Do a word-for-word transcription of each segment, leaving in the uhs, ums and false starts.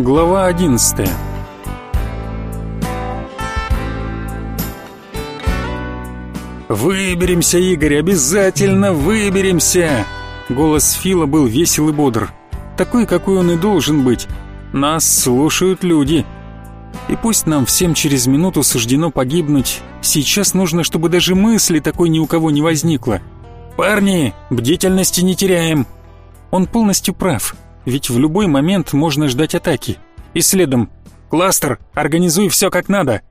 Глава одиннадцатая. «Выберемся, Игорь, обязательно выберемся!» Голос Фила был весел и бодр. Такой, какой он и должен быть. Нас слушают люди. И пусть нам всем через минуту суждено погибнуть, сейчас нужно, чтобы даже мысли такой ни у кого не возникло. «Парни, бдительности не теряем!» Он полностью прав, ведь в любой момент можно ждать атаки. И следом: «Кластер, организуй все как надо!»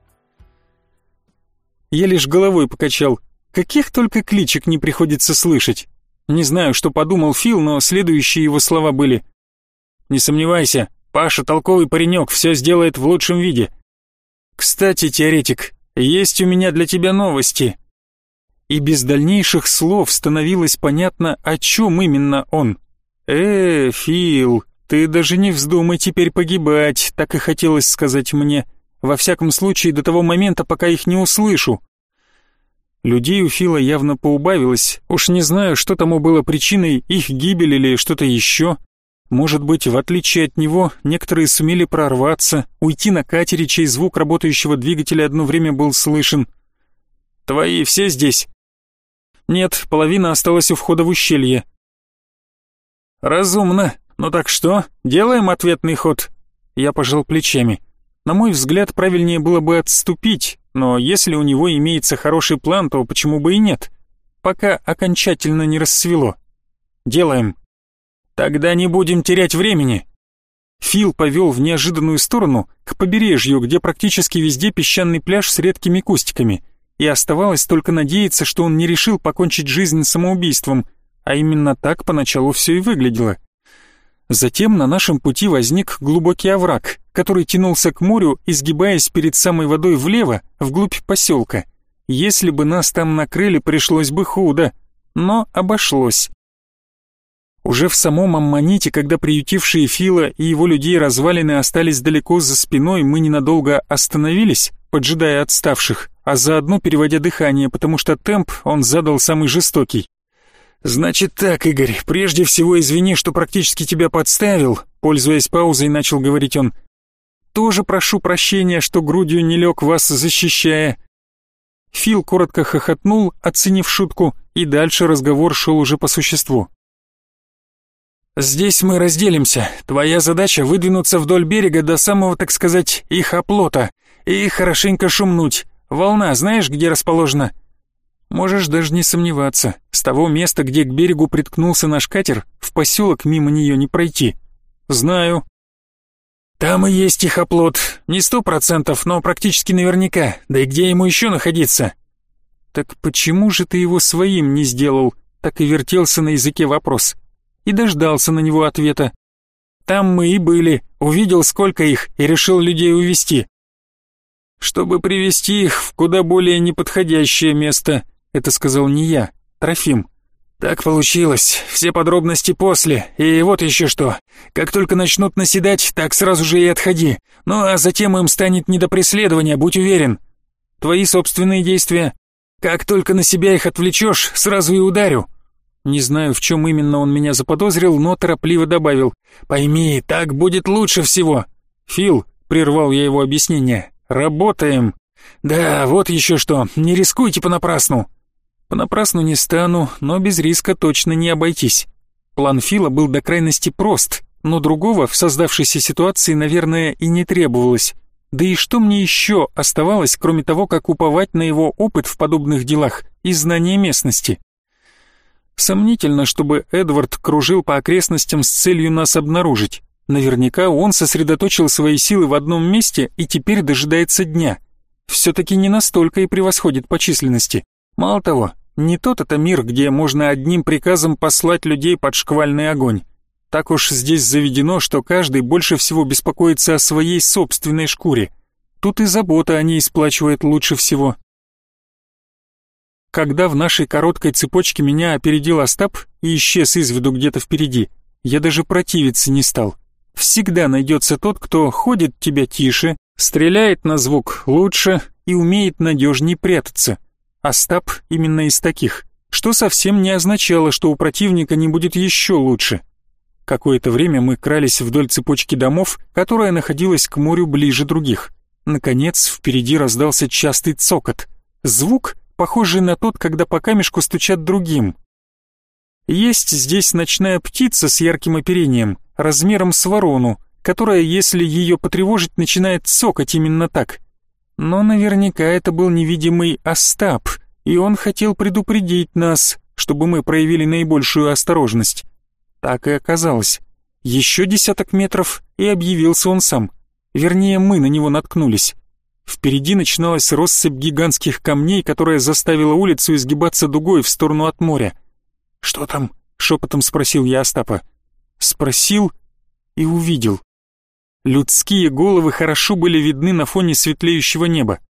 Я лишь головой покачал. Каких только кличек не приходится слышать. Не знаю, что подумал Фил, но следующие его слова были: «Не сомневайся, Паша толковый паренек, все сделает в лучшем виде. Кстати, теоретик, есть у меня для тебя новости». И без дальнейших слов становилось понятно, о чем именно он. «Э, Фил, ты даже не вздумай теперь погибать», так и хотелось сказать мне. Во всяком случае, до того момента, пока их не услышу. Людей у Фила явно поубавилось. Уж не знаю, что тому было причиной, их гибель или что-то еще. Может быть, в отличие от него, некоторые сумели прорваться, уйти на катере, чей звук работающего двигателя одно время был слышен. «Твои все здесь?» «Нет, половина осталась у входа в ущелье». «Разумно. Ну так что, делаем ответный ход?» Я пожал плечами. На мой взгляд, правильнее было бы отступить, но если у него имеется хороший план, то почему бы и нет? Пока окончательно не рассвело. Делаем. Тогда не будем терять времени. Фил повел в неожиданную сторону, к побережью, где практически везде песчаный пляж с редкими кустиками, и оставалось только надеяться, что он не решил покончить жизнь самоубийством, а именно так поначалу все и выглядело. Затем на нашем пути возник глубокий овраг, который тянулся к морю, изгибаясь перед самой водой влево, вглубь поселка. Если бы нас там накрыли, пришлось бы худо, но обошлось. Уже в самом Аммоните, когда приютившие Фила и его людей развалины остались далеко за спиной, мы ненадолго остановились, поджидая отставших, а заодно переводя дыхание, потому что темп он задал самый жестокий. «Значит так, Игорь, прежде всего извини, что практически тебя подставил», пользуясь паузой, начал говорить он. «Тоже прошу прощения, что грудью не лег вас защищая». Фил коротко хохотнул, оценив шутку, и дальше разговор шел уже по существу. «Здесь мы разделимся. Твоя задача выдвинуться вдоль берега до самого, так сказать, их оплота и хорошенько шумнуть. Волна знаешь, где расположена?» Можешь даже не сомневаться, с того места, где к берегу приткнулся наш катер, в поселок мимо нее не пройти. Знаю. Там и есть их оплот, не сто процентов, но практически наверняка, да и где ему еще находиться? Так почему же ты его своим не сделал? Так и вертелся на языке вопрос. И дождался на него ответа. Там мы и были, увидел сколько их и решил людей увести. Чтобы привести их в куда более неподходящее место. Это сказал не я, Трофим. Так получилось, все подробности после, и вот еще что. Как только начнут наседать, так сразу же и отходи. Ну а затем им станет не до преследования, будь уверен. Твои собственные действия. Как только на себя их отвлечешь, сразу и ударю. Не знаю, в чем именно он меня заподозрил, но торопливо добавил. Пойми, так будет лучше всего. Фил, прервал я его объяснение, работаем. Да, вот еще что, не рискуйте понапрасну. Понапрасну не стану, но без риска точно не обойтись. План Фила был до крайности прост, но другого в создавшейся ситуации, наверное, и не требовалось. Да и что мне еще оставалось, кроме того, как уповать на его опыт в подобных делах и знание местности? Сомнительно, чтобы Эдвард кружил по окрестностям с целью нас обнаружить. Наверняка он сосредоточил свои силы в одном месте и теперь дожидается дня. Все-таки не настолько и превосходит по численности. Мало того, не тот это мир, где можно одним приказом послать людей под шквальный огонь. Так уж здесь заведено, что каждый больше всего беспокоится о своей собственной шкуре. Тут и забота о ней сплачивает лучше всего. Когда в нашей короткой цепочке меня опередил Остап и исчез из виду где-то впереди, я даже противиться не стал. Всегда найдется тот, кто ходит тебя тише, стреляет на звук лучше и умеет надежней прятаться. Остап именно из таких, что совсем не означало, что у противника не будет еще лучше. Какое-то время мы крались вдоль цепочки домов, которая находилась к морю ближе других. Наконец, впереди раздался частый цокот. Звук, похожий на тот, когда по камешку стучат другим. Есть здесь ночная птица с ярким оперением, размером с ворону, которая, если ее потревожить, начинает цокать именно так. Но наверняка это был невидимый Остап, и он хотел предупредить нас, чтобы мы проявили наибольшую осторожность. Так и оказалось. Еще десяток метров, и объявился он сам. Вернее, мы на него наткнулись. Впереди начиналась россыпь гигантских камней, которая заставила улицу изгибаться дугой в сторону от моря. «Что там?» — шепотом спросил я Остапа. Спросил и увидел. Людские головы хорошо были видны на фоне светлеющего неба.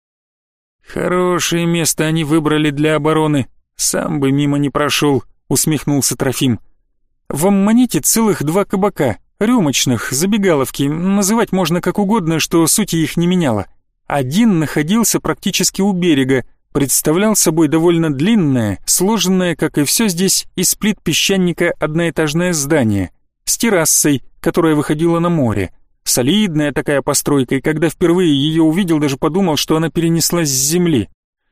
«Хорошее место они выбрали для обороны. Сам бы мимо не прошел», — усмехнулся Трофим. «В Аммоните целых два кабака, рюмочных, забегаловки, называть можно как угодно, что суть их не меняла. Один находился практически у берега, представлял собой довольно длинное, сложенное, как и все здесь, из плит песчаника одноэтажное здание, с террасой, которая выходила на море. Солидная такая постройка, и когда впервые ее увидел, даже подумал, что она перенеслась с земли.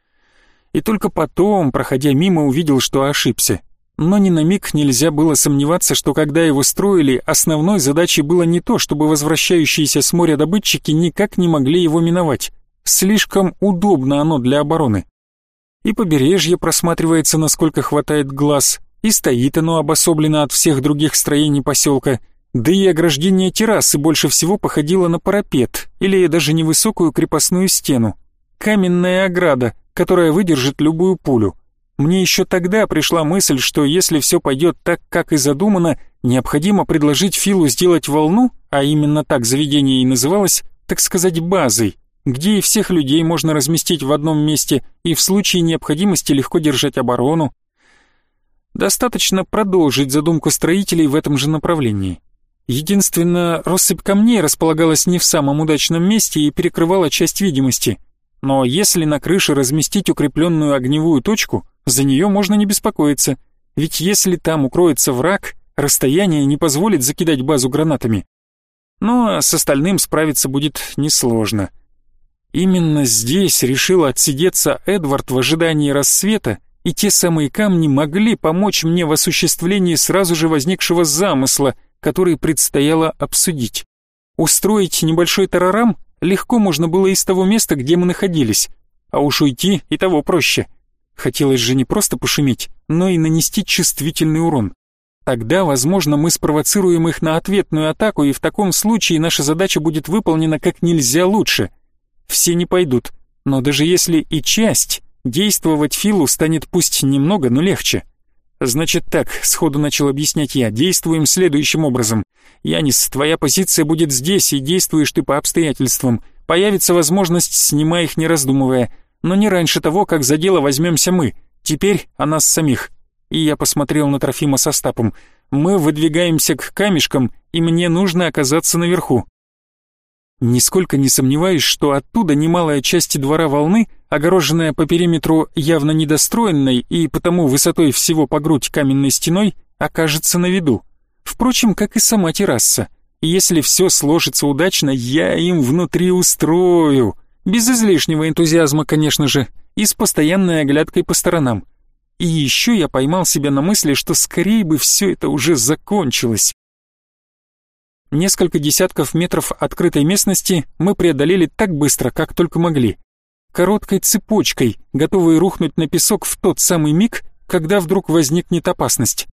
И только потом, проходя мимо, увидел, что ошибся. Но ни на миг нельзя было сомневаться, что когда его строили, основной задачей было не то, чтобы возвращающиеся с моря добытчики никак не могли его миновать. Слишком удобно оно для обороны. И побережье просматривается, насколько хватает глаз, и стоит оно обособлено от всех других строений поселка, да и ограждение террасы больше всего походило на парапет, или даже невысокую крепостную стену. Каменная ограда, которая выдержит любую пулю. Мне еще тогда пришла мысль, что если все пойдет так, как и задумано, необходимо предложить Филу сделать волну, а именно так заведение и называлось, так сказать, базой, где и всех людей можно разместить в одном месте и в случае необходимости легко держать оборону. Достаточно продолжить задумку строителей в этом же направлении. Единственно, россыпь камней располагалась не в самом удачном месте и перекрывала часть видимости. Но если на крыше разместить укрепленную огневую точку, за нее можно не беспокоиться, ведь если там укроется враг, расстояние не позволит закидать базу гранатами. Ну а с остальным справиться будет несложно. Именно здесь решил отсидеться Эдвард в ожидании рассвета, и те самые камни могли помочь мне в осуществлении сразу же возникшего замысла, который предстояло обсудить. Устроить небольшой тарарам легко можно было из того места, где мы находились, а уж уйти и того проще. Хотелось же не просто пошуметь, но и нанести чувствительный урон. Тогда, возможно, мы спровоцируем их на ответную атаку, и в таком случае наша задача будет выполнена как нельзя лучше. Все не пойдут, но даже если и часть, действовать Филу станет пусть немного, но легче. «Значит так», — сходу начал объяснять я, — «действуем следующим образом. Янис, твоя позиция будет здесь, и действуешь ты по обстоятельствам. Появится возможность, снимай их не раздумывая, но не раньше того, как за дело возьмемся мы. Теперь о нас самих». И я посмотрел на Трофима с Остапом. «Мы выдвигаемся к камешкам, и мне нужно оказаться наверху». Нисколько не сомневаюсь, что оттуда немалая часть двора волны, огороженная по периметру явно недостроенной и потому высотой всего по грудь каменной стеной, окажется на виду. Впрочем, как и сама терраса. И если все сложится удачно, я им внутри устрою. Без излишнего энтузиазма, конечно же, и с постоянной оглядкой по сторонам. И еще я поймал себя на мысли, что скорее бы все это уже закончилось. Несколько десятков метров открытой местности мы преодолели так быстро, как только могли. Короткой цепочкой, готовые рухнуть на песок в тот самый миг, когда вдруг возникнет опасность.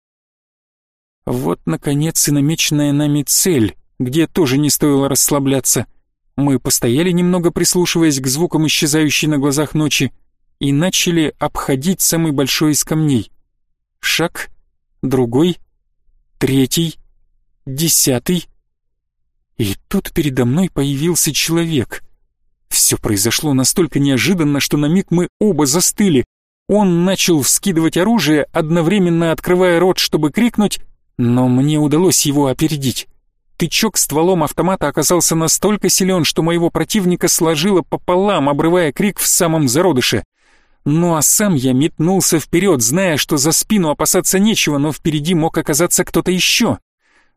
Вот, наконец, и намеченная нами цель, где тоже не стоило расслабляться. Мы постояли немного, прислушиваясь к звукам исчезающей на глазах ночи, и начали обходить самый большой из камней. Шаг, другой, третий, десятый. И тут передо мной появился человек. Все произошло настолько неожиданно, что на миг мы оба застыли. Он начал вскидывать оружие, одновременно открывая рот, чтобы крикнуть, но мне удалось его опередить. Тычок стволом автомата оказался настолько силен, что моего противника сложило пополам, обрывая крик в самом зародыше. Ну а сам я метнулся вперед, зная, что за спину опасаться нечего, но впереди мог оказаться кто-то еще.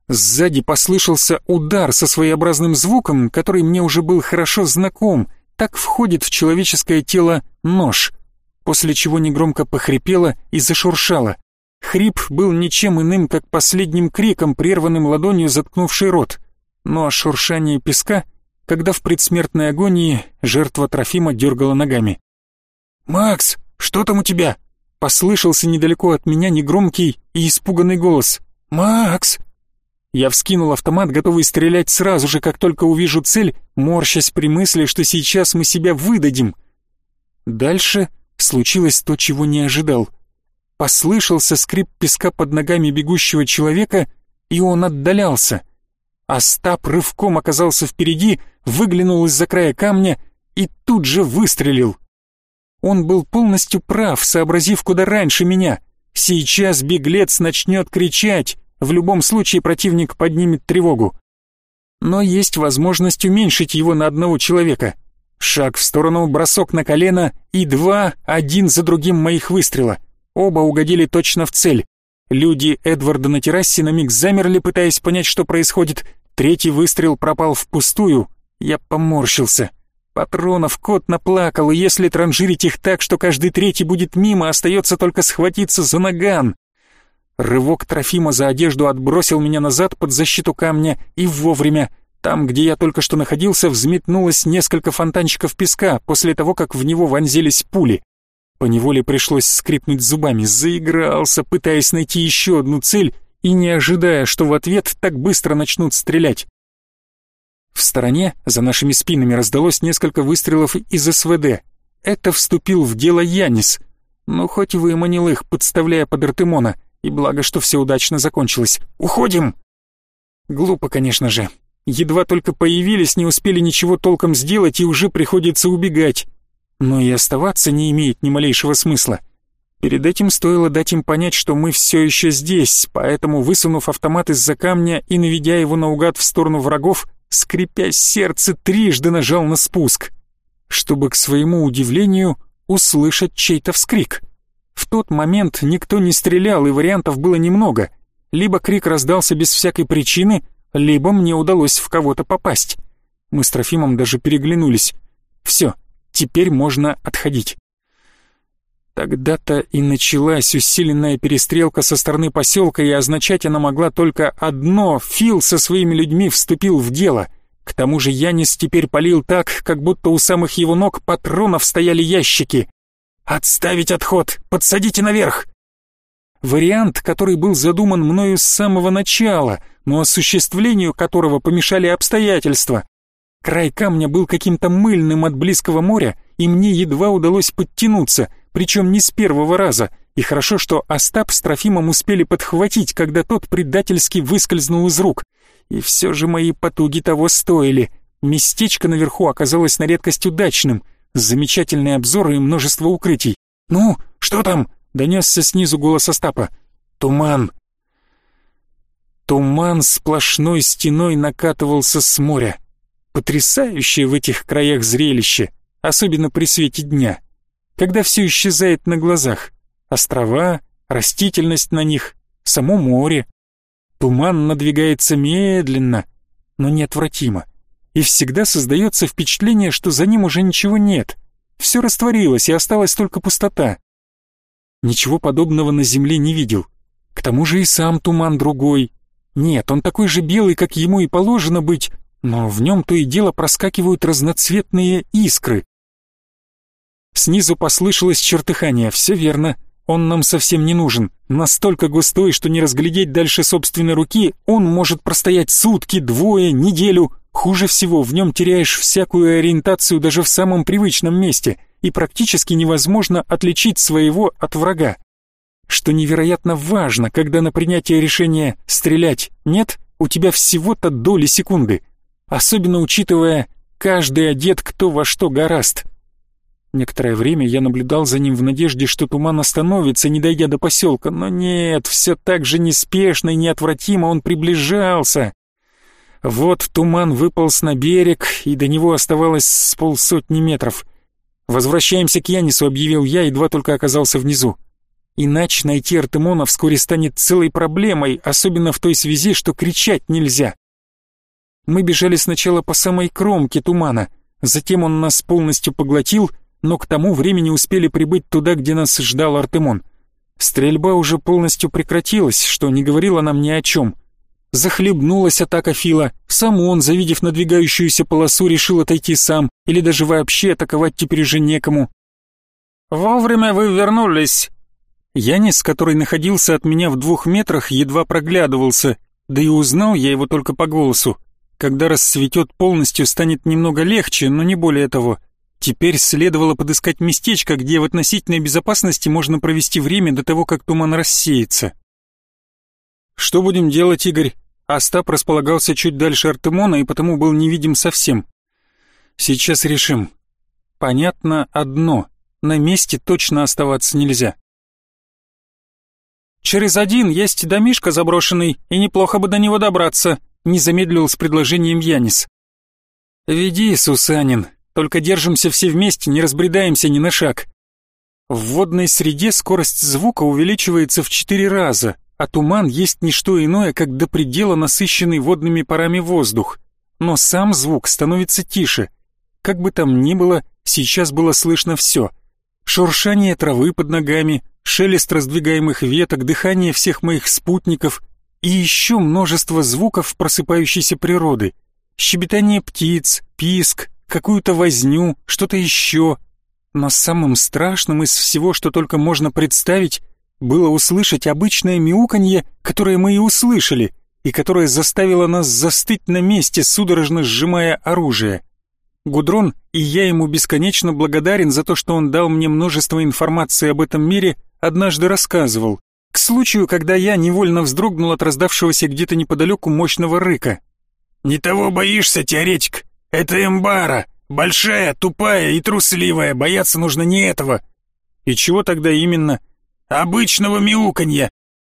Сзади послышался удар со своеобразным звуком, который мне уже был хорошо знаком. Так входит в человеческое тело нож, после чего негромко похрипело и зашуршало. Хрип был ничем иным, как последним криком, прерванным ладонью, заткнувшей рот. Ну а шуршание песка, когда в предсмертной агонии жертва Трофима дергала ногами. «Макс, что там у тебя?» Послышался недалеко от меня негромкий и испуганный голос. «Макс!» Я вскинул автомат, готовый стрелять сразу же, как только увижу цель, морщась при мысли, что сейчас мы себя выдадим. Дальше случилось то, чего не ожидал. Послышался скрип песка под ногами бегущего человека, и он отдалялся. Остап рывком оказался впереди, выглянул из-за края камня и тут же выстрелил. Он был полностью прав, сообразив куда раньше меня. Сейчас беглец начнет кричать, в любом случае противник поднимет тревогу. Но есть возможность уменьшить его на одного человека. Шаг в сторону, бросок на колено и два, один за другим моих выстрела. Оба угодили точно в цель. Люди Эдварда на террасе на миг замерли, пытаясь понять, что происходит. Третий выстрел пропал впустую. Я поморщился. Патронов кот наплакал, и если транжирить их так, что каждый третий будет мимо, остается только схватиться за наган. Рывок Трофима за одежду отбросил меня назад под защиту камня, и вовремя. Там, где я только что находился, взметнулось несколько фонтанчиков песка после того, как в него вонзились пули. Поневоле пришлось скрипнуть зубами, заигрался, пытаясь найти еще одну цель и не ожидая, что в ответ так быстро начнут стрелять. В стороне, за нашими спинами, раздалось несколько выстрелов из СВД. Это вступил в дело Янис. Но хоть выманил их, подставляя под Артемона, и благо, что все удачно закончилось. «Уходим!» Глупо, конечно же. Едва только появились, не успели ничего толком сделать, и уже приходится убегать. Но и оставаться не имеет ни малейшего смысла. Перед этим стоило дать им понять, что мы все еще здесь, поэтому, высунув автомат из-за камня и наведя его наугад в сторону врагов, скрипя сердце, трижды нажал на спуск, чтобы, к своему удивлению, услышать чей-то вскрик. В тот момент никто не стрелял, и вариантов было немного. Либо крик раздался без всякой причины, либо мне удалось в кого-то попасть. Мы с Трофимом даже переглянулись. Все, теперь можно отходить. Тогда-то и началась усиленная перестрелка со стороны поселка, и означать она могла только одно: Фил со своими людьми вступил в дело. К тому же Янис теперь палил так, как будто у самых его ног патронов стояли ящики. «Отставить отход! Подсадите наверх!» Вариант, который был задуман мною с самого начала, но осуществлению которого помешали обстоятельства. Край камня был каким-то мыльным от близкого моря, и мне едва удалось подтянуться, причем не с первого раза, и хорошо, что Остап с Трофимом успели подхватить, когда тот предательски выскользнул из рук. И все же мои потуги того стоили. Местечко наверху оказалось на редкость удачным, замечательный обзор и множество укрытий. «Ну, что там?» — донесся снизу голос Остапа. «Туман». Туман сплошной стеной накатывался с моря. Потрясающее в этих краях зрелище, особенно при свете дня, когда все исчезает на глазах. Острова, растительность на них, само море. Туман надвигается медленно, но неотвратимо. И всегда создается впечатление, что за ним уже ничего нет. Все растворилось, и осталась только пустота. Ничего подобного на земле не видел. К тому же и сам туман другой. Нет, он такой же белый, как ему и положено быть, но в нем то и дело проскакивают разноцветные искры. Снизу послышалось чертыхание. Все верно, он нам совсем не нужен. Настолько густой, что не разглядеть дальше собственной руки, он может простоять сутки, двое, неделю. Хуже всего, в нем теряешь всякую ориентацию даже в самом привычном месте, и практически невозможно отличить своего от врага. Что невероятно важно, когда на принятие решения «стрелять» «нет», у тебя всего-то доли секунды, особенно учитывая каждый одет кто во что горазд. Некоторое время я наблюдал за ним в надежде, что туман остановится, не дойдя до поселка, но нет, все так же неспешно и неотвратимо он приближался. Вот туман выполз на берег, и до него оставалось с полсотни метров. «Возвращаемся к Янису», — объявил я, едва только оказался внизу. Иначе найти Артемона вскоре станет целой проблемой, особенно в той связи, что кричать нельзя. Мы бежали сначала по самой кромке тумана, затем он нас полностью поглотил, но к тому времени успели прибыть туда, где нас ждал Артемон. Стрельба уже полностью прекратилась, что не говорило нам ни о чем. Захлебнулась атака Фила, сам он, завидев надвигающуюся полосу, решил отойти сам, или даже вообще атаковать теперь уже некому. «Вовремя вы вернулись!» Янис, который находился от меня в двух метрах, едва проглядывался, да и узнал я его только по голосу. Когда рассветет полностью, станет немного легче, но не более того. Теперь следовало подыскать местечко, где в относительной безопасности можно провести время до того, как туман рассеется. «Что будем делать, Игорь?» Остап располагался чуть дальше Артемона и потому был невидим совсем. «Сейчас решим. Понятно одно. На месте точно оставаться нельзя». «Через один есть домишко заброшенный, и неплохо бы до него добраться», не замедлил с предложением Янис. «Веди, Сусанин, только держимся все вместе, не разбредаемся ни на шаг». В водной среде скорость звука увеличивается в четыре раза, а туман есть не что иное, как до предела насыщенный водными парами воздух. Но сам звук становится тише. Как бы там ни было, сейчас было слышно все. Шуршание травы под ногами, шелест раздвигаемых веток, дыхание всех моих спутников и еще множество звуков просыпающейся природы. Щебетание птиц, писк, какую-то возню, что-то еще. Но самым страшным из всего, что только можно представить, было услышать обычное мяуканье, которое мы и услышали, и которое заставило нас застыть на месте, судорожно сжимая оружие. Гудрон, и я ему бесконечно благодарен за то, что он дал мне множество информации об этом мире, однажды рассказывал, к случаю, когда я невольно вздрогнул от раздавшегося где-то неподалеку мощного рыка. «Не того боишься, теоретик. Это Эмбара, большая, тупая и трусливая, бояться нужно не этого». «И чего тогда именно?» «Обычного мяуканья».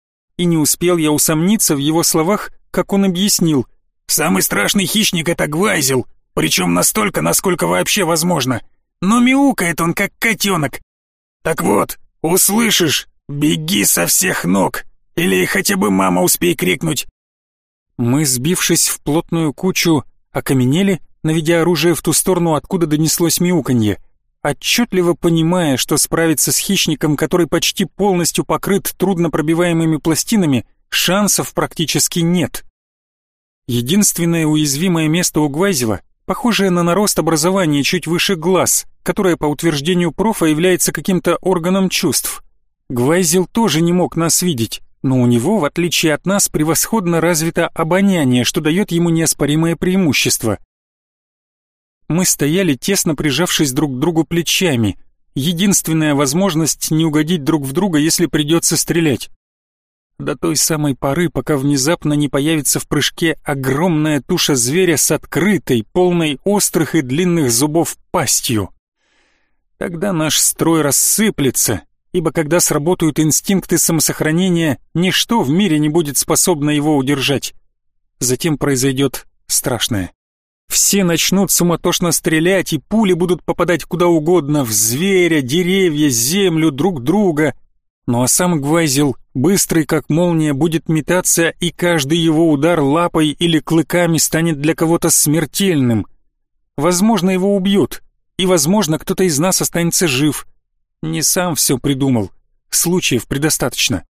И не успел я усомниться в его словах, как он объяснил. «Самый страшный хищник — это гвайзел, причем настолько, насколько вообще возможно. Но мяукает он, как котенок. Так вот, услышишь, беги со всех ног, или хотя бы мама успей крикнуть». Мы, сбившись в плотную кучу, окаменели, наведя оружие в ту сторону, откуда донеслось мяуканье, отчетливо понимая, что справиться с хищником, который почти полностью покрыт труднопробиваемыми пластинами, шансов практически нет. Единственное уязвимое место у гвайзела, похожее на нарост образования чуть выше глаз, которое, по утверждению профа, является каким-то органом чувств. Гвайзел тоже не мог нас видеть, но у него, в отличие от нас, превосходно развито обоняние, что дает ему неоспоримое преимущество. Мы стояли, тесно прижавшись друг к другу плечами. Единственная возможность не угодить друг в друга, если придется стрелять. До той самой поры, пока внезапно не появится в прыжке огромная туша зверя с открытой, полной острых и длинных зубов пастью. Тогда наш строй рассыплется, ибо когда сработают инстинкты самосохранения, ничто в мире не будет способно его удержать. Затем произойдет страшное. Все начнут суматошно стрелять, и пули будут попадать куда угодно, в зверя, деревья, землю, друг друга. Ну а сам гвайзел, быстрый как молния, будет метаться, и каждый его удар лапой или клыками станет для кого-то смертельным. Возможно, его убьют, и, возможно, кто-то из нас останется жив. Не сам все придумал, случаев предостаточно.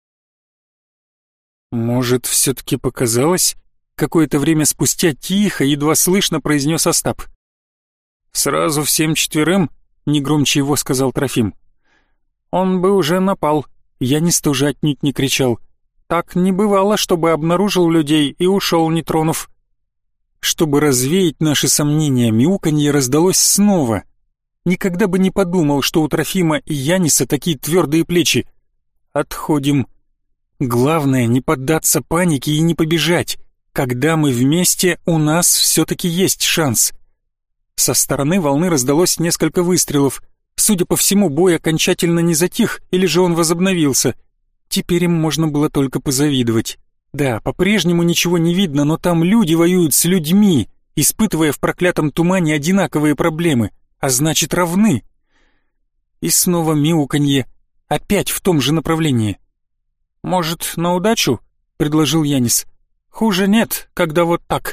Может, все-таки показалось? Какое-то время спустя тихо, едва слышно произнес Остап. «Сразу всем четверым?» — не громче его сказал Трофим. «Он бы уже напал», — Янис тоже отнюдь не кричал. «Так не бывало, чтобы обнаружил людей и ушел, не тронув». Чтобы развеять наши сомнения, мяуканье раздалось снова. Никогда бы не подумал, что у Трофима и Яниса такие твердые плечи. «Отходим. Главное, не поддаться панике и не побежать. Когда мы вместе, у нас все-таки есть шанс». Со стороны волны раздалось несколько выстрелов. Судя по всему, бой окончательно не затих, или же он возобновился. Теперь им можно было только позавидовать. Да, по-прежнему ничего не видно, но там люди воюют с людьми, испытывая в проклятом тумане одинаковые проблемы, а значит равны. И снова мяуканье. Опять в том же направлении. «Может, на удачу?» — предложил Янис. «Хуже нет, когда вот так».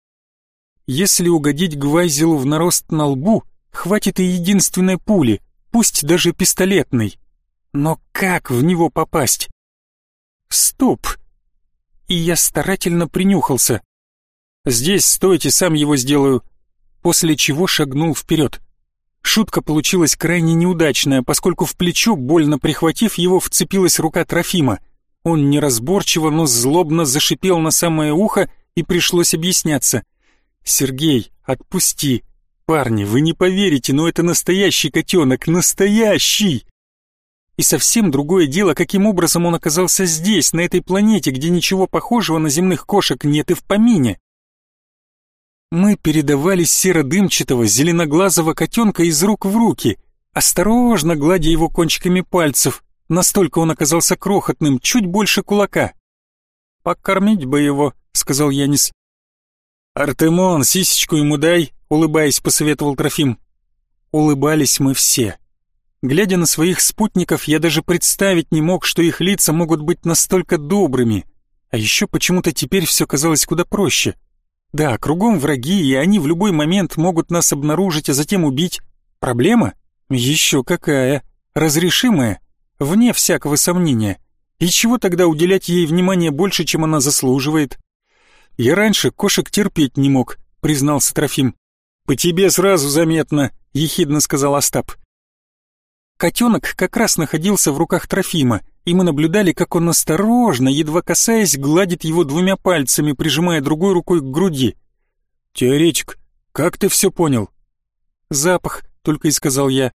Если угодить Гвайзелу в нарост на лбу, хватит и единственной пули, пусть даже пистолетной. Но как в него попасть? Стоп! И я старательно принюхался. «Здесь стойте, сам его сделаю», после чего шагнул вперед. Шутка получилась крайне неудачная, поскольку в плечо, больно прихватив его, вцепилась рука Трофима. Он неразборчиво, но злобно зашипел на самое ухо, и пришлось объясняться. «Сергей, отпусти! Парни, вы не поверите, но это настоящий котенок, настоящий!» И совсем другое дело, каким образом он оказался здесь, на этой планете, где ничего похожего на земных кошек нет и в помине. Мы передавали серо-дымчатого, зеленоглазого котенка из рук в руки, осторожно гладя его кончиками пальцев, настолько он оказался крохотным, чуть больше кулака. «Покормить бы его», — сказал Янис. «Артемон, сисечку ему дай», — улыбаясь, посоветовал Трофим. Улыбались мы все. Глядя на своих спутников, я даже представить не мог, что их лица могут быть настолько добрыми. А еще почему-то теперь все казалось куда проще. Да, кругом враги, и они в любой момент могут нас обнаружить, а затем убить. Проблема? Еще какая. Разрешимая. Вне всякого сомнения. И чего тогда уделять ей внимание больше, чем она заслуживает? Я раньше кошек терпеть не мог, признался Трофим. По тебе сразу заметно, ехидно сказал Остап. Котенок как раз находился в руках Трофима, и мы наблюдали, как он осторожно, едва касаясь, гладит его двумя пальцами, прижимая другой рукой к груди. «Теоретик, как ты все понял?» «Запах», — только и сказал я.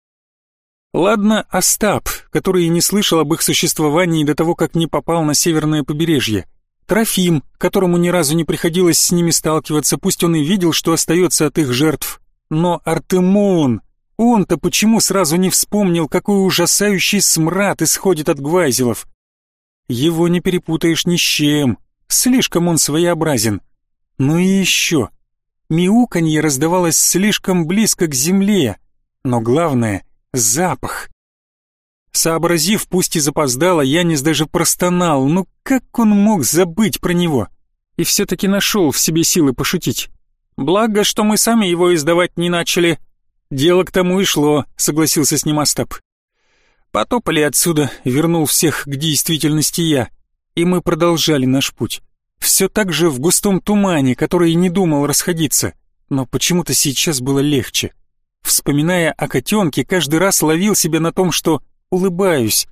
Ладно, Остап, который и не слышал об их существовании до того, как не попал на северное побережье. Трофим, которому ни разу не приходилось с ними сталкиваться, пусть он и видел, что остается от их жертв. Но Артемон... Он-то почему сразу не вспомнил, какой ужасающий смрад исходит от гвайзелов? Его не перепутаешь ни с чем, слишком он своеобразен. Ну и еще, мяуканье раздавалось слишком близко к земле, но главное — запах. Сообразив, пусть и запоздало, Янис даже простонал, ну как он мог забыть про него? И все-таки нашел в себе силы пошутить. Благо, что мы сами его издавать не начали. «Дело к тому и шло», — согласился с ним Остап. Потопали отсюда, вернул всех к действительности я, и мы продолжали наш путь. Все так же в густом тумане, который и не думал расходиться, но почему-то сейчас было легче. Вспоминая о котенке, каждый раз ловил себя на том, что улыбаюсь.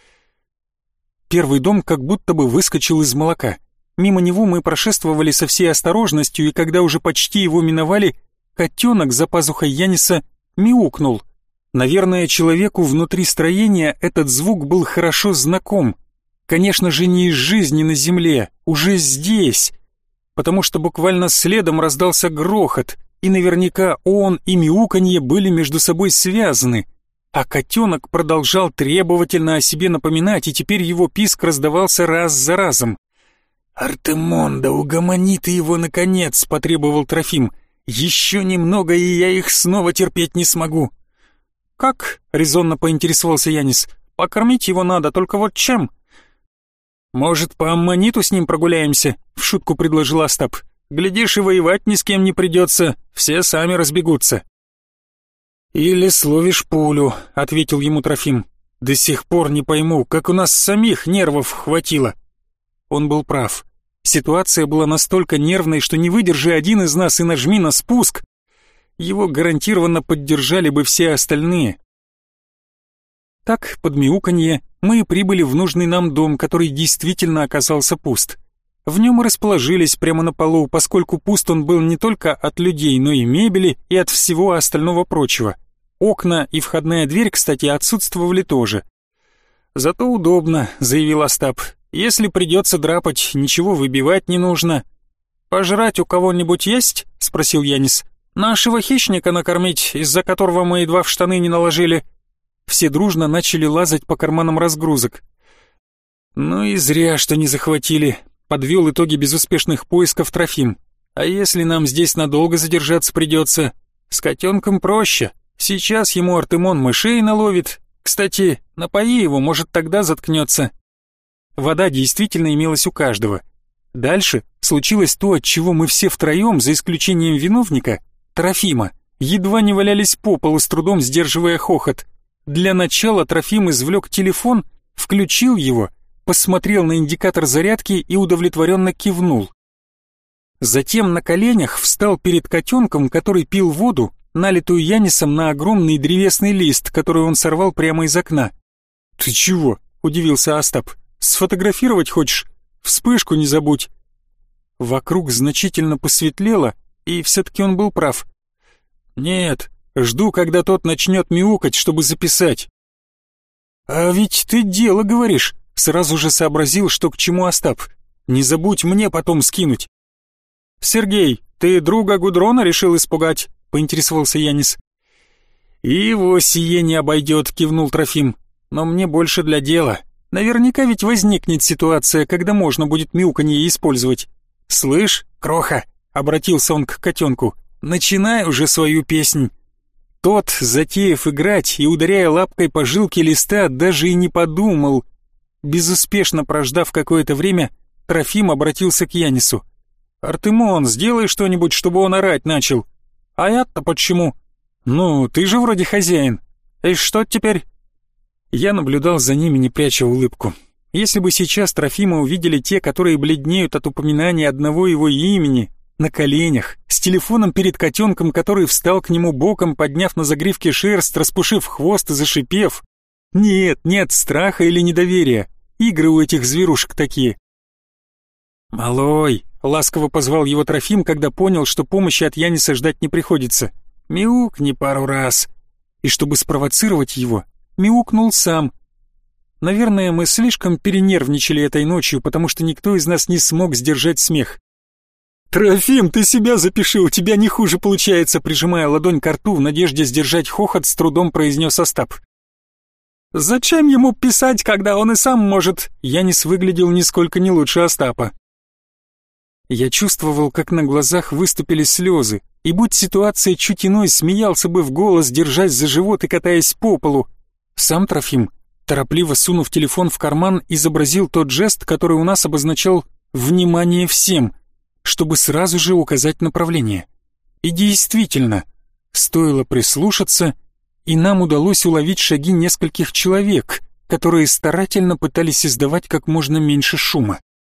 Первый дом как будто бы выскочил из молока. Мимо него мы прошествовали со всей осторожностью, и когда уже почти его миновали, котенок за пазухой Яниса мяукнул. Наверное, человеку внутри строения этот звук был хорошо знаком. Конечно же, не из жизни на земле, уже здесь. Потому что буквально следом раздался грохот, и наверняка он и мяуканье были между собой связаны. А котенок продолжал требовательно о себе напоминать, и теперь его писк раздавался раз за разом. «Артемон, да угомони ты его, наконец!» — потребовал Трофим. «Еще немного, и я их снова терпеть не смогу». «Как?» — резонно поинтересовался Янис. «Покормить его надо, только вот чем?» «Может, по аммониту с ним прогуляемся?» — в шутку предложил Остап. «Глядишь, и воевать ни с кем не придется, все сами разбегутся». «Или словишь пулю», — ответил ему Трофим. «До сих пор не пойму, как у нас самих нервов хватило». Он был прав. Ситуация была настолько нервной, что не выдержи один из нас и нажми на спуск, его гарантированно поддержали бы все остальные. Так, под мяуканье, мы прибыли в нужный нам дом, который действительно оказался пуст. В нем и расположились прямо на полу, поскольку пуст он был не только от людей, но и мебели, и от всего остального прочего. Окна и входная дверь, кстати, отсутствовали тоже. «Зато удобно», — заявил Остап. «Если придется драпать, ничего выбивать не нужно». «Пожрать у кого-нибудь есть?» — спросил Янис. «Нашего хищника накормить, из-за которого мы едва в штаны не наложили». Все дружно начали лазать по карманам разгрузок. «Ну и зря, что не захватили», — подвел итоги безуспешных поисков Трофим. «А если нам здесь надолго задержаться придется? С котенком проще. Сейчас ему Артемон мышей наловит, Кстати, напои его, может, тогда заткнется. Вода действительно имелась у каждого. Дальше случилось то, от чего мы все втроем, за исключением виновника, Трофима, едва не валялись по полу, с трудом сдерживая хохот. Для начала Трофим извлек телефон, включил его, посмотрел на индикатор зарядки и удовлетворенно кивнул. Затем на коленях встал перед котенком, который пил воду, налитую Янисом на огромный древесный лист, который он сорвал прямо из окна. «Ты чего?» — удивился Остап. «Сфотографировать хочешь? Вспышку не забудь». Вокруг значительно посветлело, и все-таки он был прав. «Нет, жду, когда тот начнет мяукать, чтобы записать». «А ведь ты дело говоришь», — сразу же сообразил, что к чему Остап. «Не забудь мне потом скинуть». «Сергей, ты друга Гудрона решил испугать?» — поинтересовался Янис. «И его сие не обойдет», — кивнул Трофим. «Но мне больше для дела. Наверняка ведь возникнет ситуация, когда можно будет мяуканье использовать. Слышь, Кроха», — обратился он к котенку, — «начинай уже свою песнь». Тот, затеяв играть и ударяя лапкой по жилке листа, даже и не подумал. Безуспешно прождав какое-то время, Трофим обратился к Янису. «Артемон, сделай что-нибудь, чтобы он орать начал». «А я-то почему?» «Ну, ты же вроде хозяин. И что теперь?» Я наблюдал за ними, не пряча улыбку. Если бы сейчас Трофима увидели те, которые бледнеют от упоминания одного его имени, на коленях, с телефоном перед котенком, который встал к нему боком, подняв на загривке шерсть, распушив хвост и зашипев. Нет, нет страха или недоверия. Игры у этих зверушек такие. «Малой», — ласково позвал его Трофим, когда понял, что помощи от Яниса ждать не приходится. «Мяукни пару раз». И чтобы спровоцировать его, мяукнул сам. Наверное, мы слишком перенервничали этой ночью, потому что никто из нас не смог сдержать смех. «Трофим, ты себя запиши, у тебя не хуже получается», прижимая ладонь к рту в надежде сдержать хохот, с трудом произнес Остап. «Зачем ему писать, когда он и сам может?» Янис выглядел нисколько не лучше Остапа. Я чувствовал, как на глазах выступили слезы, и будь ситуация чуть иной, смеялся бы в голос, держась за живот и катаясь по полу. Сам Трофим, торопливо сунув телефон в карман, изобразил тот жест, который у нас обозначал «внимание всем», чтобы сразу же указать направление. И действительно, стоило прислушаться, и нам удалось уловить шаги нескольких человек, которые старательно пытались издавать как можно меньше шума.